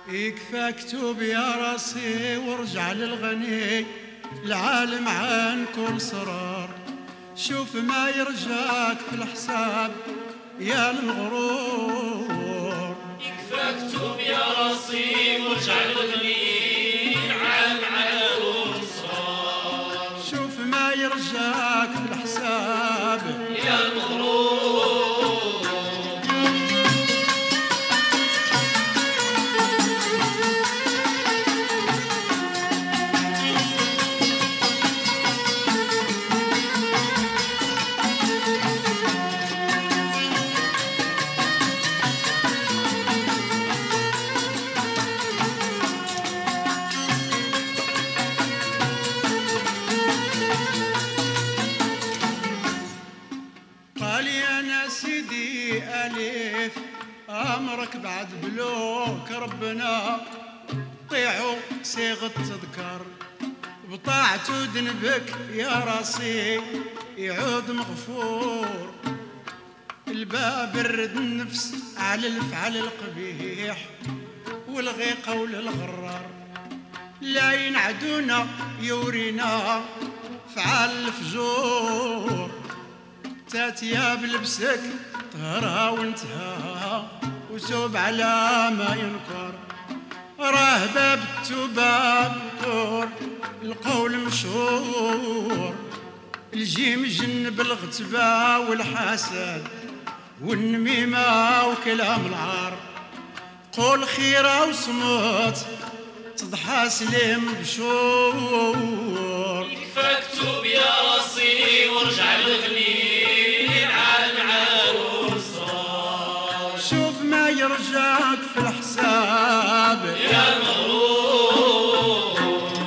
يكفاك توب يا راسي وارجع للغني، العالم عن كل سرار. شوف ما يرجاك في الحساب يا المغرور. يكفاك توب يا راسي وارجع للغني، عن كل سرار. شوف ما يرجاك في الحساب يا المغرور. أليف أمرك بعد بلوك ربنا طيعوا صيغة تذكر، بطاعت ذنبك يا راسي يعود مغفور. الباب الرد النفس على الفعل القبيح والغي قول الغرار، لا ينعدونا يورينا فعل الفجور. تاتيا بلبسك طهرها وانتهى وتوب على ما ينكر، راه باب التوبة مكور القول مشهور. الجيم جنب الغتبة والحسد والنميمة وكلام العار، قول خيرة وصمت تضحى سليم بشور. يكفاك توب يا راسي وارجع للغني، شوف ما يرجاك في الحساب يا المغرور.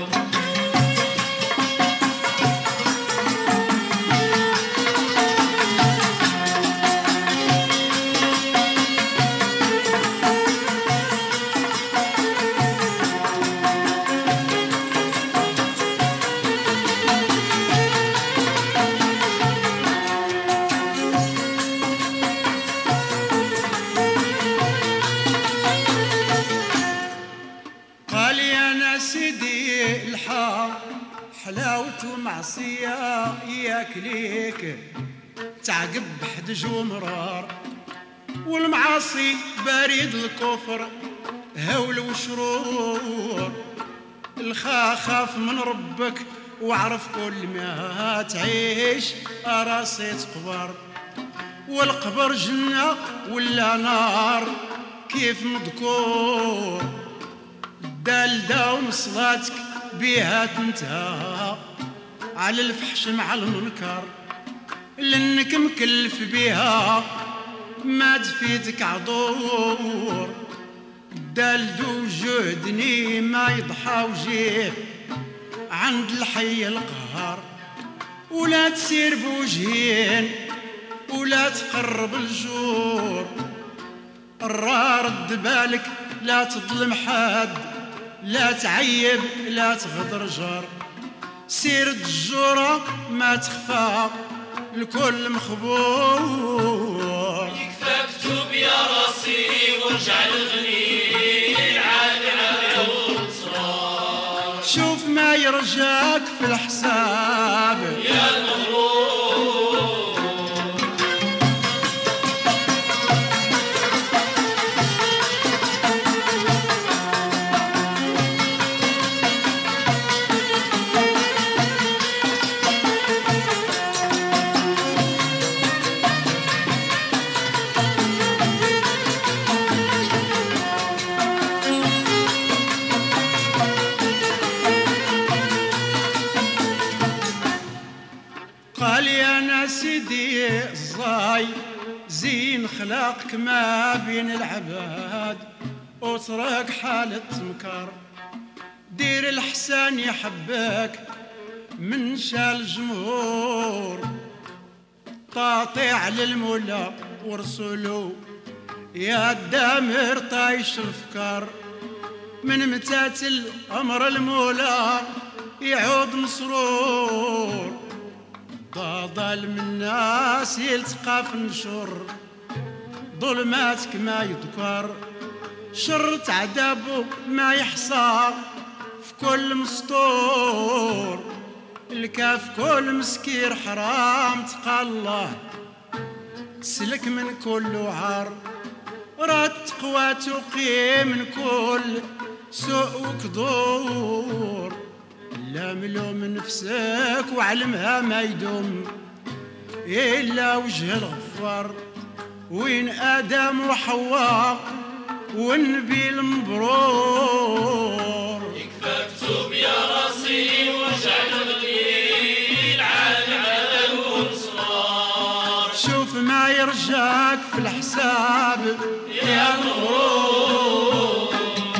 سيدي الحار حلاوته معصية ياكليك تعقب بحدج ومرار، والمعاصي بريد الكفر هول وشرور. الخاف من ربك واعرف كل ما تعيش راسي تقبر، والقبر جنة ولا نار كيف مذكور. دالداوم صلاتك بيها تنتهى على الفحش مع المنكر، لانك مكلف بيها ما تفيدك عذور. دالدو جهدني ما يضحى وجيه عند الحي القهار، ولا تسير بوجهين ولا تقرب الجور. رد بالك لا تظلم حد، لا تعيب لا تغدر جار. سيرة الجورة ما تخفى الكل مخبور. يكفاك توب يا راسي وارجع للغني، العالي على والصرار. شوف ما يرجاك في الحساب يا المغرور. قال يا ناس سيدي الزاي زين خلاقك ما بين العباد، وترك حالة مكر. دير الحسان يحبك من شال الجمهور، طاطع للمولى ورسوله يا الدامر طايش الفكر. من متات الأمر المولى يعود مسرور، ظلم الناس يلتقى في النشر ظلماتك ما يذكر. شرط عذابه ما يحصى في كل مسطور، الكاف كل مسكير حرام تقى الله تسلك من كل عار، راه التقوى تقي من كل سوء وكدور، لا ملوم نفسك وعلمها ما يدوم إلا وجه الغفار، وين آدم وحواء والنبي المبرور. يكفاك توب يا راسي واجعل الغيل على الانصار، شوف ما يرجاك في الحساب يا مغرور.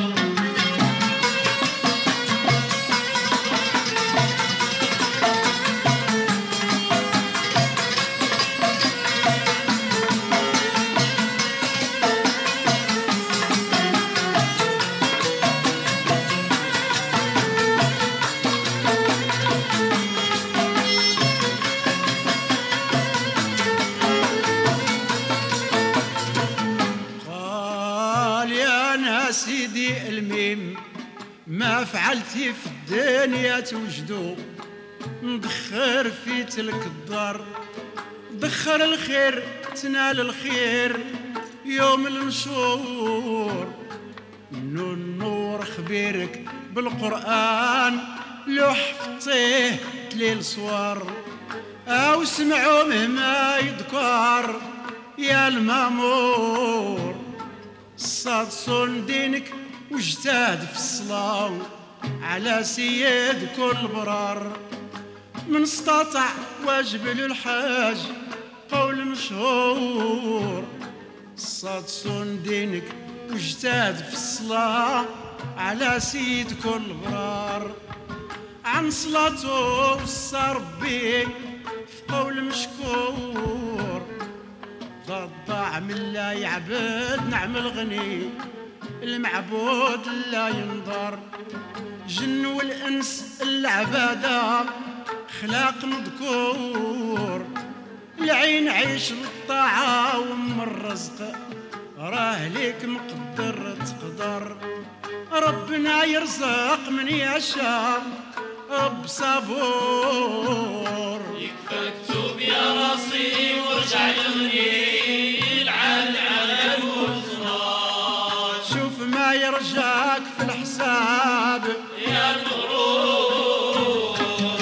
سيدي الميم ما فعلتي في الدنيا توجدو، ندخر في تلك الدار دخر الخير تنال الخير يوم النشور، النور خبيرك بالقرآن لو حفظتيه تليل صور، أو سمعوا مهما يذكر يا المامور، صاد صون دينك واجتهد في الصلاة على سيد كل برار، من استطاع واجب له الحاج قول مشهور، صاد صون دينك واجتهد في الصلاة على سيد كل برار، عن صلاته وصى ربي في قول مشكور، ضاع من لا يعبد نعم الغني المعبود لا ينظر، جن والانس العباده خلاق مذكور، العين عيش بالطاعه وام الرزق راه ليك مقدر تقدر، ربنا يرزق من يشاء رب صبور. يكفاك توب يا راسي وارجع للغيل على الانصار، شوف ما يرجاك في الحساب يا المغرور.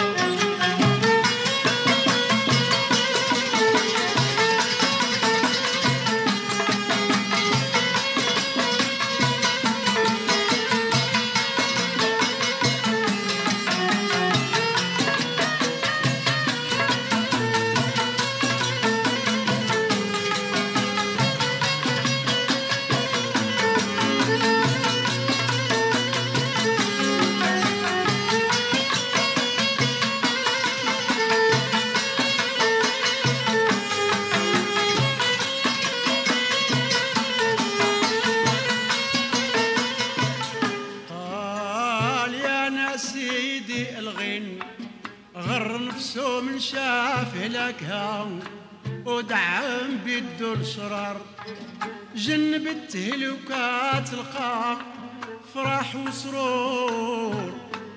سيدي الغين غر نفسه من شاف هلاكها ودعم بيدو الشرار، جنب التهلكات القى فرح وسرور،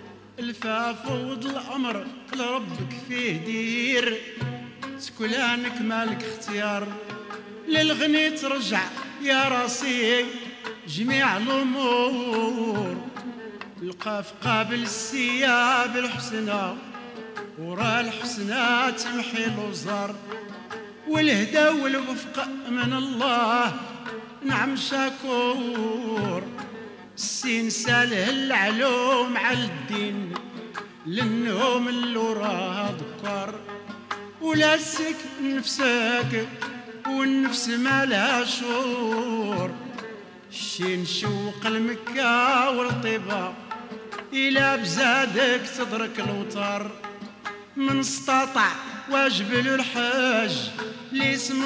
الفافوض الامر لربك فيه دير سكلانك مالك اختيار، للغني ترجع يا راسي جميع الامور، القاف قابل السياب الحسنى ورا الحسنى تمحي الوزر، والهدى والوفق من الله نعم شكور، السين ساله العلوم على الدين للنوم اللي وراه ذكر، ولا تسك نفسك والنفس ما لها شعور، الشين شوق المكة والطيبة إلى بزادك تدرك الوتر، من استطاع واجب له الحاج ليسم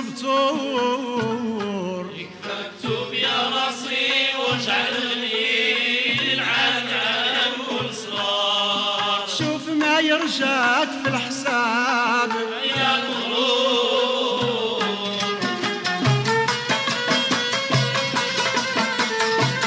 بطور. يكفاك توب يا راسي واجعل الغيل على الانصار، شوف ما يرجاك في الحساب يا مغرور.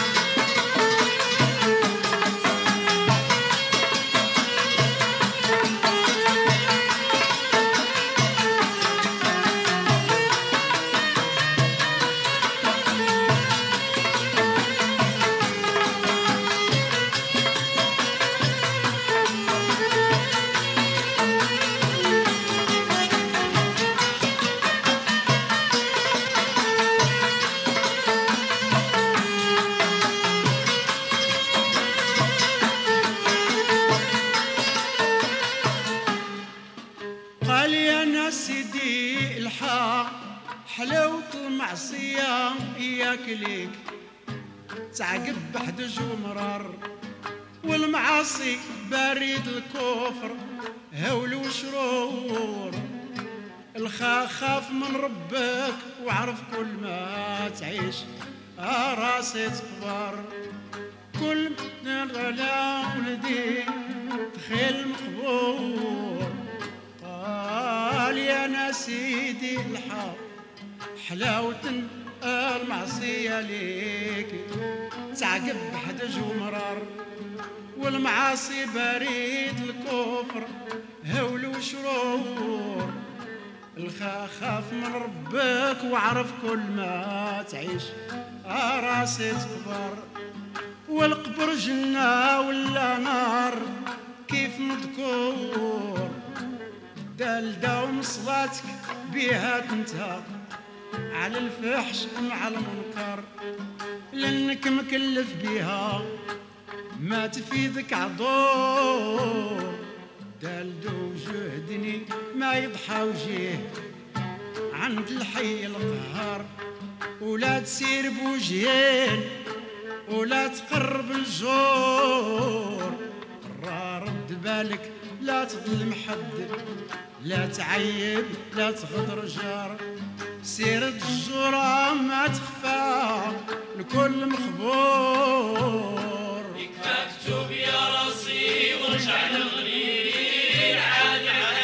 يا ناس سيدي الحق حلاوة المعصية إياك ليك تعقب بحدج ومرار، والمعاصي بريد الكفر هول وشرور. خاف من ربك وعرف كل ما تعيش راسي تكبر. كل على ولدي تخيل مقبور. قال يا ناس سيدي الحق حلاوة المعصية ليك تعقب حدج ومرار، والمعاصي بريد الكفر هول وشرور. خاف من ربك وعرف كل ما تعيش راسي تكبر. والقبر جنة ولا نار كيف مذكور، داوم صلاتك بيها تنتهى على الفحش مع المنكر، لانك مكلف بيها ما تفيدك عذور. دالدو جهدني ما يضحى وجيه عند الحي القهار، ولا تسير بوجهين ولا تقرب الجور. رد بالك لا تظلم حد، لا تعيب لا تغدر جار. سيرة الجرى ما تخفى لكل مخبور. يكفاك توب يا راسي وارجع للغني عاد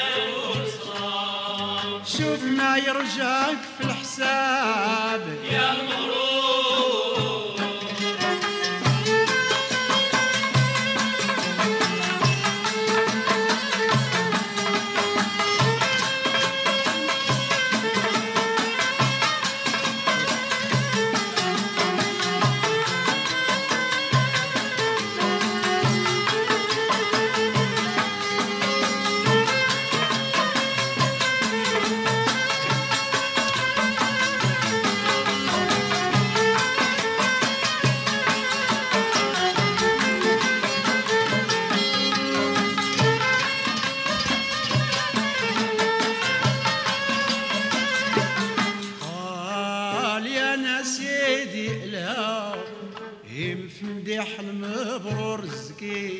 وصرام. شوف ما يرجاك في الحساب يا المغرور. مديح المبرور الزكي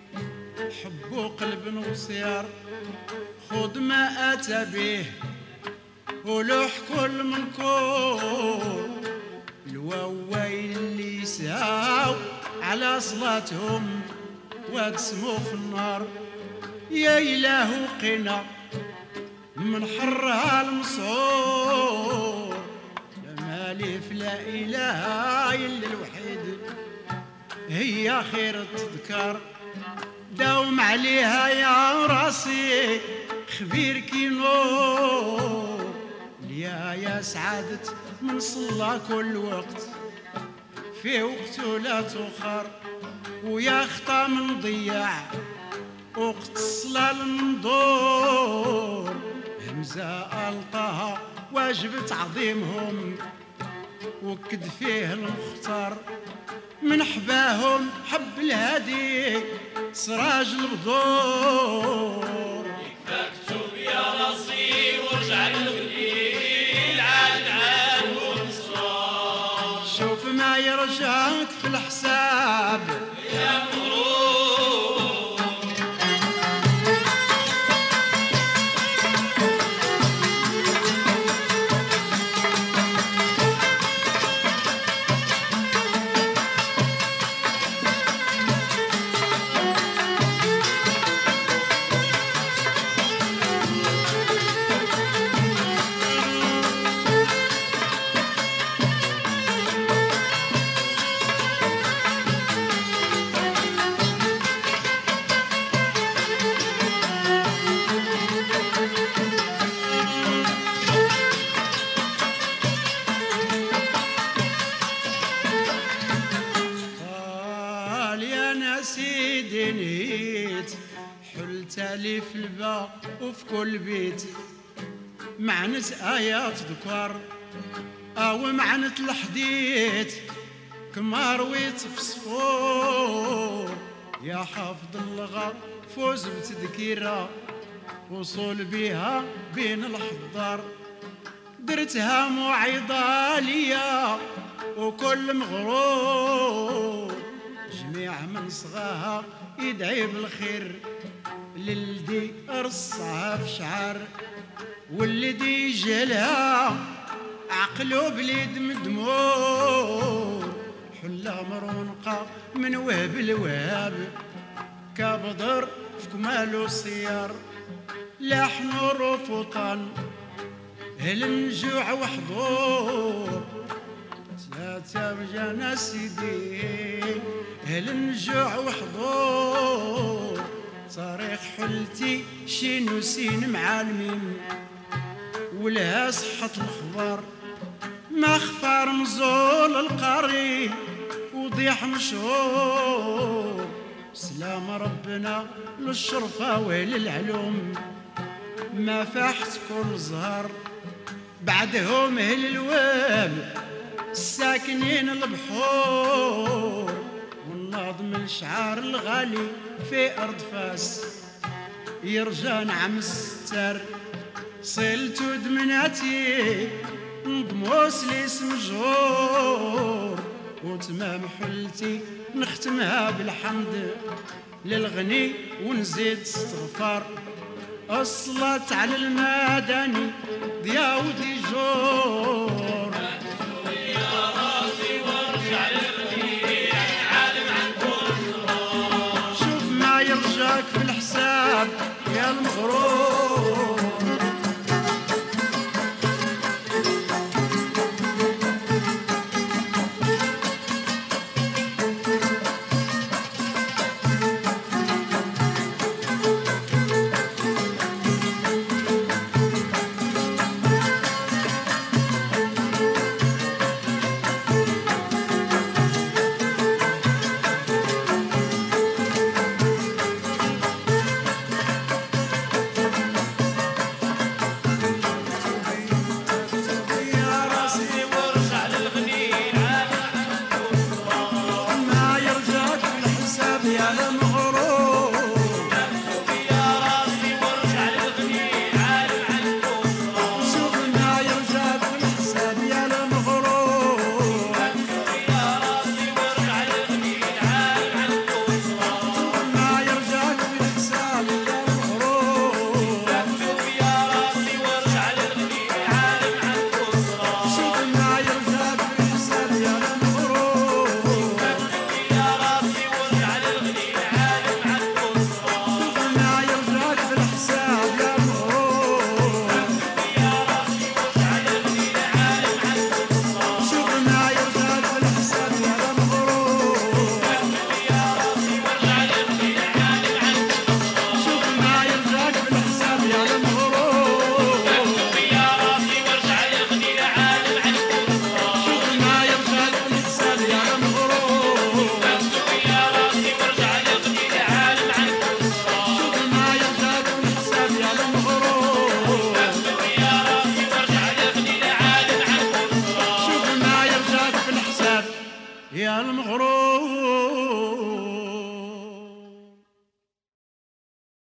حبو قلب وصيار. خذ ما أتى به ولوح كل منكور. الواوين اللي يساو على صلاتهم وادسموا في النار. يا إله قنا من حرها المسعور. لا مالف لا إله إلا الوحيد هي خير التذكار. داوم عليها يا راسي خبير كي نور. يا سعادة من صلى كل وقت في وقته لا تؤخر. ويا خطا من ضيع وقت الصلاة المنظور. همزة ألقاها واجب تعظيمهم وكد فيه المختار. من حباهم حب الهادي سراج البذور. فاكتب يا راسي وارجع للغليل عاد وانصار. شوف ما يرجاك في الحساب يا مغرور. سيدي نهيت حلت لي في الباب وفي كل بيت معنى آيات ذكر أو معنى الحديث كما رويت في صفور. يا حافظ اللغة فوز بتذكيرها وصول بيها بين الحضار، درتها موعظة ليا وكل مغرور جميع من صغاها يدعي بالخير، للدي رصها في شعر والذي جهلها عقلو بليد مدمور، حلة مرونقة من وهب الوهاب كبدر في كمالو السيار، لحن الرفوطان هل النجوع وحضور ثلاثة بجانا سيدي، هل النجوع وحضور صريخ حلتي شين وسين معالمين، ولها صحة الخبر ما خفار مزول القري وضيح مشهور، سلام ربنا للشرفة وللعلوم ما فاحت كل زهر، بعدهم اهل الوام الساكنين البحور، والناظم الشعار الغالي في ارض فاس يرجى نعم الستر، صلتو دمناتي نضموس لاسم جور، وتمام حلتي نختمها بالحمد للغني ونزيد استغفار، الصلاة على المدني ضياء ودي جور، يا راسي وارجع للغني عالم عن كل صغار، شوف ما يرجاك في الحساب يا المغرور، يا المغرور